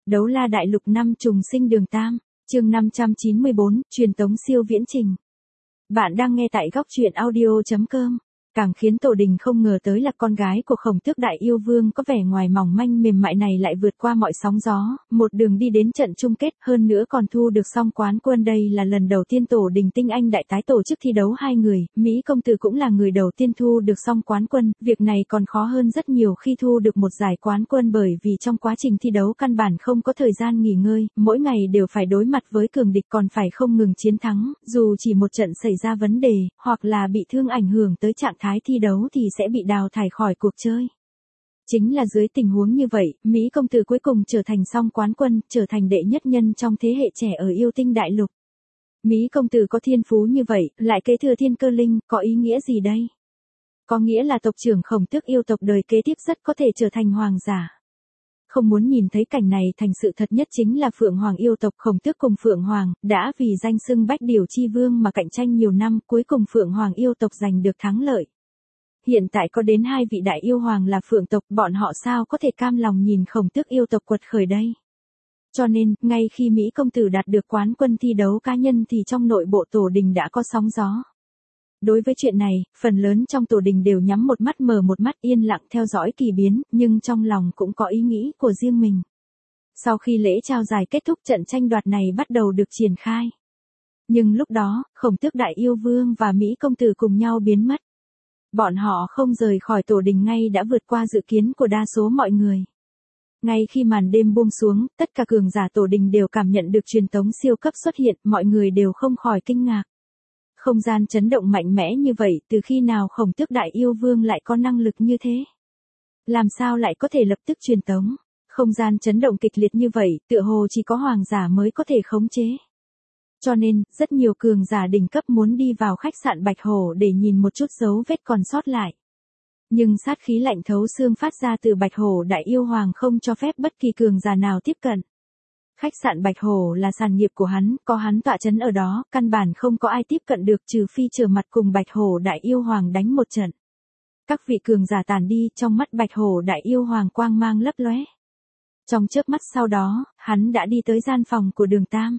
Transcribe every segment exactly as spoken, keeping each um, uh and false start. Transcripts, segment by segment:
Đấu la đại lục năm trùng sinh đường tam, chương năm trăm chín mươi bốn, truyền tống siêu viễn trình. Bạn đang nghe tại góc truyện audio chấm com. Càng khiến Tổ Đình không ngờ tới là con gái của Khổng Tước Đại Yêu Vương có vẻ ngoài mỏng manh mềm mại này lại vượt qua mọi sóng gió, một đường đi đến trận chung kết, hơn nữa còn thu được song quán quân. Đây là lần đầu tiên Tổ Đình Tinh Anh Đại tái tổ chức thi đấu hai người, Mỹ Công Tử cũng là người đầu tiên thu được song quán quân, việc này còn khó hơn rất nhiều khi thu được một giải quán quân bởi vì trong quá trình thi đấu căn bản không có thời gian nghỉ ngơi, mỗi ngày đều phải đối mặt với cường địch còn phải không ngừng chiến thắng, dù chỉ một trận xảy ra vấn đề, hoặc là bị thương ảnh hưởng tới trạng thái thi đấu thì sẽ bị đào thải khỏi cuộc chơi. Chính là dưới tình huống như vậy, Mỹ Công Tử cuối cùng trở thành song quán quân, trở thành đệ nhất nhân trong thế hệ trẻ ở Yêu Tinh Đại Lục. Mỹ Công Tử có thiên phú như vậy, lại kế thừa thiên cơ linh, có ý nghĩa gì đây? Có nghĩa là tộc trưởng Khổng Tước yêu tộc đời kế tiếp rất có thể trở thành hoàng giả. Không muốn nhìn thấy cảnh này thành sự thật nhất chính là Phượng Hoàng yêu tộc Khổng Tước cùng Phượng Hoàng, đã vì danh xưng Bách Điểu Chi Vương mà cạnh tranh nhiều năm, cuối cùng Phượng Hoàng yêu tộc giành được thắng lợi. Hiện tại có đến hai vị đại yêu hoàng là Phượng tộc, bọn họ sao có thể cam lòng nhìn Khổng Tước yêu tộc quật khởi đây. Cho nên, ngay khi Mỹ Công Tử đạt được quán quân thi đấu cá nhân thì trong nội bộ Tổ Đình đã có sóng gió. Đối với chuyện này, phần lớn trong Tổ Đình đều nhắm một mắt mở một mắt yên lặng theo dõi kỳ biến, nhưng trong lòng cũng có ý nghĩ của riêng mình. Sau khi lễ trao giải kết thúc, trận tranh đoạt này bắt đầu được triển khai. Nhưng lúc đó, Khổng Tước Đại Yêu Vương và Mỹ Công Tử cùng nhau biến mất. Bọn họ không rời khỏi Tổ Đình ngay đã vượt qua dự kiến của đa số mọi người. Ngay khi màn đêm buông xuống, tất cả cường giả Tổ Đình đều cảm nhận được truyền tống siêu cấp xuất hiện, mọi người đều không khỏi kinh ngạc. Không gian chấn động mạnh mẽ như vậy, từ khi nào Khổng Tước Đại Yêu Vương lại có năng lực như thế? Làm sao lại có thể lập tức truyền tống? Không gian chấn động kịch liệt như vậy, tựa hồ chỉ có hoàng giả mới có thể khống chế. Cho nên, rất nhiều cường giả đỉnh cấp muốn đi vào khách sạn Bạch Hổ để nhìn một chút dấu vết còn sót lại. Nhưng sát khí lạnh thấu xương phát ra từ Bạch Hổ Đại Yêu Hoàng không cho phép bất kỳ cường giả nào tiếp cận. Khách sạn Bạch Hổ là sản nghiệp của hắn, có hắn tọa trấn ở đó, căn bản không có ai tiếp cận được trừ phi trở mặt cùng Bạch Hổ Đại Yêu Hoàng đánh một trận. Các vị cường giả tàn đi, trong mắt Bạch Hổ Đại Yêu Hoàng quang mang lấp lóe. Trong chớp mắt sau đó, hắn đã đi tới gian phòng của Đường Tam.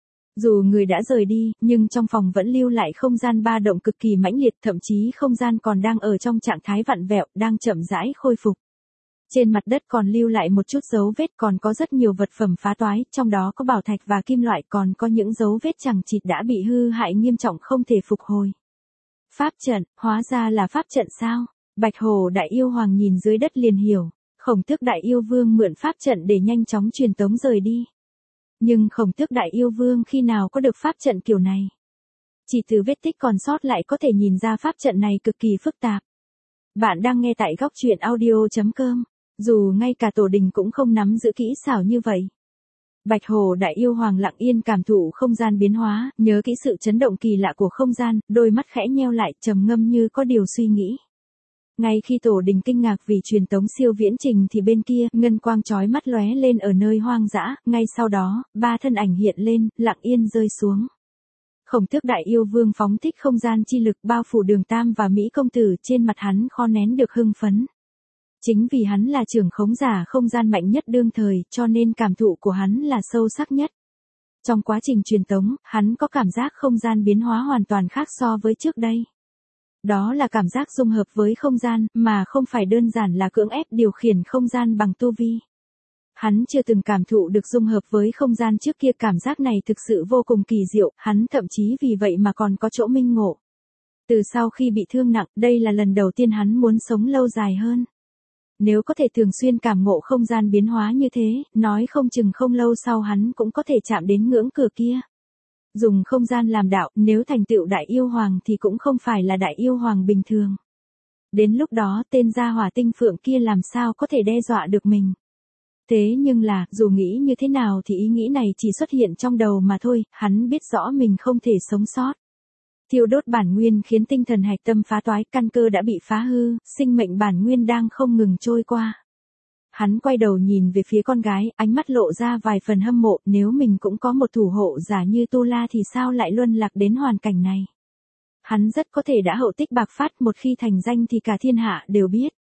Dù người đã rời đi, nhưng trong phòng vẫn lưu lại không gian ba động cực kỳ mãnh liệt, thậm chí không gian còn đang ở trong trạng thái vặn vẹo, đang chậm rãi khôi phục. Trên mặt đất còn lưu lại một chút dấu vết, còn có rất nhiều vật phẩm phá toái, trong đó có bảo thạch và kim loại, còn có những dấu vết chằng chịt đã bị hư hại nghiêm trọng không thể phục hồi. Pháp trận, hóa ra là pháp trận sao? Bạch Hổ Đại Yêu Hoàng nhìn dưới đất liền hiểu, Khổng Tước Đại Yêu Vương mượn pháp trận để nhanh chóng truyền tống rời đi. Nhưng Khổng Tước Đại Yêu Vương khi nào có được pháp trận kiểu này? Chỉ từ vết tích còn sót lại có thể nhìn ra pháp trận này cực kỳ phức tạp. Bạn đang nghe tại góc truyện audio chấm com. Dù ngay cả Tổ Đình cũng không nắm giữ kỹ xảo như vậy. Bạch Hổ Đại Yêu Hoàng lặng yên cảm thụ không gian biến hóa, nhớ kỹ sự chấn động kỳ lạ của không gian, đôi mắt khẽ nheo lại, trầm ngâm như có điều suy nghĩ. Ngay khi Tổ Đình kinh ngạc vì truyền tống siêu viễn trình thì bên kia, ngân quang chói mắt lóe lên ở nơi hoang dã, ngay sau đó, ba thân ảnh hiện lên, lặng yên rơi xuống. Khổng Tước Đại Yêu Vương phóng thích không gian chi lực bao phủ Đường Tam và Mỹ Công Tử, trên mặt hắn khó nén được hưng phấn. Chính vì hắn là trưởng khống giả không gian mạnh nhất đương thời, cho nên cảm thụ của hắn là sâu sắc nhất. Trong quá trình truyền tống, hắn có cảm giác không gian biến hóa hoàn toàn khác so với trước đây. Đó là cảm giác dung hợp với không gian, mà không phải đơn giản là cưỡng ép điều khiển không gian bằng tu vi. Hắn chưa từng cảm thụ được dung hợp với không gian trước kia, cảm giác này thực sự vô cùng kỳ diệu, hắn thậm chí vì vậy mà còn có chỗ minh ngộ. Từ sau khi bị thương nặng, đây là lần đầu tiên hắn muốn sống lâu dài hơn. Nếu có thể thường xuyên cảm ngộ không gian biến hóa như thế, nói không chừng không lâu sau hắn cũng có thể chạm đến ngưỡng cửa kia. Dùng không gian làm đạo, nếu thành tựu Đại Yêu Hoàng thì cũng không phải là Đại Yêu Hoàng bình thường. Đến lúc đó tên gia hỏa tinh phượng kia làm sao có thể đe dọa được mình. Thế nhưng là, dù nghĩ như thế nào thì ý nghĩ này chỉ xuất hiện trong đầu mà thôi, hắn biết rõ mình không thể sống sót. Thiêu đốt bản nguyên khiến tinh thần hạch tâm phá toái, căn cơ đã bị phá hư, sinh mệnh bản nguyên đang không ngừng trôi qua. Hắn quay đầu nhìn về phía con gái, ánh mắt lộ ra vài phần hâm mộ, nếu mình cũng có một thủ hộ giả như Tu La thì sao lại luân lạc đến hoàn cảnh này. Hắn rất có thể đã hậu tích bạc phát, một khi thành danh thì cả thiên hạ đều biết.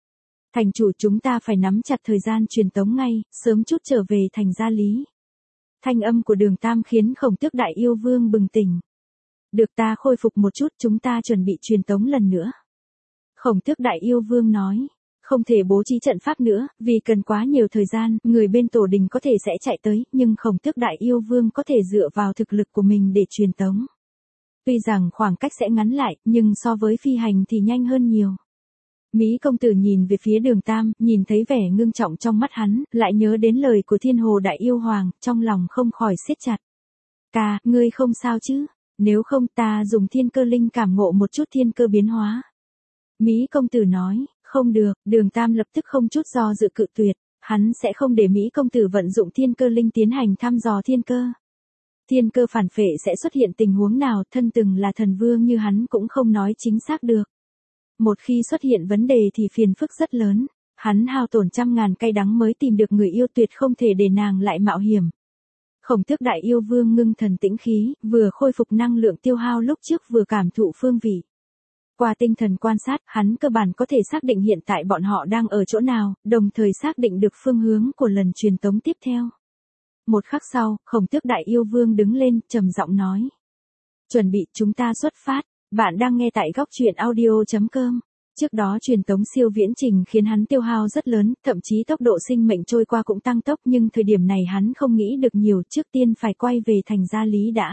Thành chủ, chúng ta phải nắm chặt thời gian truyền tống ngay, sớm chút trở về thành Gia Lý. Thanh âm của Đường Tam khiến Khổng Tước Đại Yêu Vương bừng tỉnh. Được, ta khôi phục một chút, chúng ta chuẩn bị truyền tống lần nữa. Khổng Tước Đại Yêu Vương nói. Không thể bố trí trận pháp nữa, vì cần quá nhiều thời gian, người bên tổ đình có thể sẽ chạy tới, nhưng Khổng Tước Đại Yêu Vương có thể dựa vào thực lực của mình để truyền tống. Tuy rằng khoảng cách sẽ ngắn lại, nhưng so với phi hành thì nhanh hơn nhiều. Mỹ công tử nhìn về phía Đường Tam, nhìn thấy vẻ ngưng trọng trong mắt hắn, lại nhớ đến lời của Thiên Hồ Đại Yêu Hoàng, trong lòng không khỏi siết chặt. Ca, ngươi không sao chứ? Nếu không ta dùng thiên cơ linh cảm ngộ một chút thiên cơ biến hóa. Mỹ công tử nói, không được, Đường Tam lập tức không chút do dự cự tuyệt, hắn sẽ không để Mỹ công tử vận dụng thiên cơ linh tiến hành thăm dò thiên cơ. Thiên cơ phản phệ sẽ xuất hiện tình huống nào, thân từng là thần vương như hắn cũng không nói chính xác được. Một khi xuất hiện vấn đề thì phiền phức rất lớn, hắn hao tổn trăm ngàn cay đắng mới tìm được người yêu tuyệt, không thể để nàng lại mạo hiểm. Khổng Tước Đại Yêu Vương ngưng thần tĩnh khí, vừa khôi phục năng lượng tiêu hao lúc trước vừa cảm thụ phương vị. Qua tinh thần quan sát, hắn cơ bản có thể xác định hiện tại bọn họ đang ở chỗ nào, đồng thời xác định được phương hướng của lần truyền tống tiếp theo. Một khắc sau, Khổng Tước Đại Yêu Vương đứng lên, trầm giọng nói. Chuẩn bị, chúng ta xuất phát. Bạn đang nghe tại góc truyện audio chấm com. Trước đó truyền tống siêu viễn trình khiến hắn tiêu hao rất lớn, thậm chí tốc độ sinh mệnh trôi qua cũng tăng tốc, nhưng thời điểm này hắn không nghĩ được nhiều, trước tiên phải quay về thành Gia Lý đã.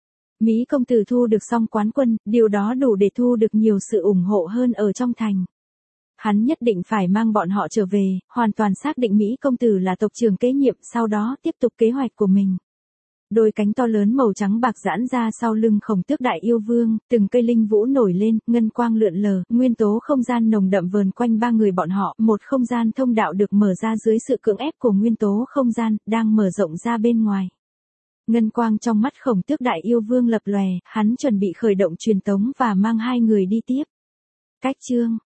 Mỹ công tử thu được xong quán quân, điều đó đủ để thu được nhiều sự ủng hộ hơn ở trong thành. Hắn nhất định phải mang bọn họ trở về, hoàn toàn xác định Mỹ công tử là tộc trưởng kế nhiệm, sau đó tiếp tục kế hoạch của mình. Đôi cánh to lớn màu trắng bạc giãn ra sau lưng Khổng Tước Đại Yêu Vương, từng cây linh vũ nổi lên, ngân quang lượn lờ, nguyên tố không gian nồng đậm vờn quanh ba người bọn họ, một không gian thông đạo được mở ra dưới sự cưỡng ép của nguyên tố không gian, đang mở rộng ra bên ngoài. Ngân quang trong mắt Khổng Tước Đại Yêu Vương lập lòe, hắn chuẩn bị khởi động truyền tống và mang hai người đi tiếp. Cách chương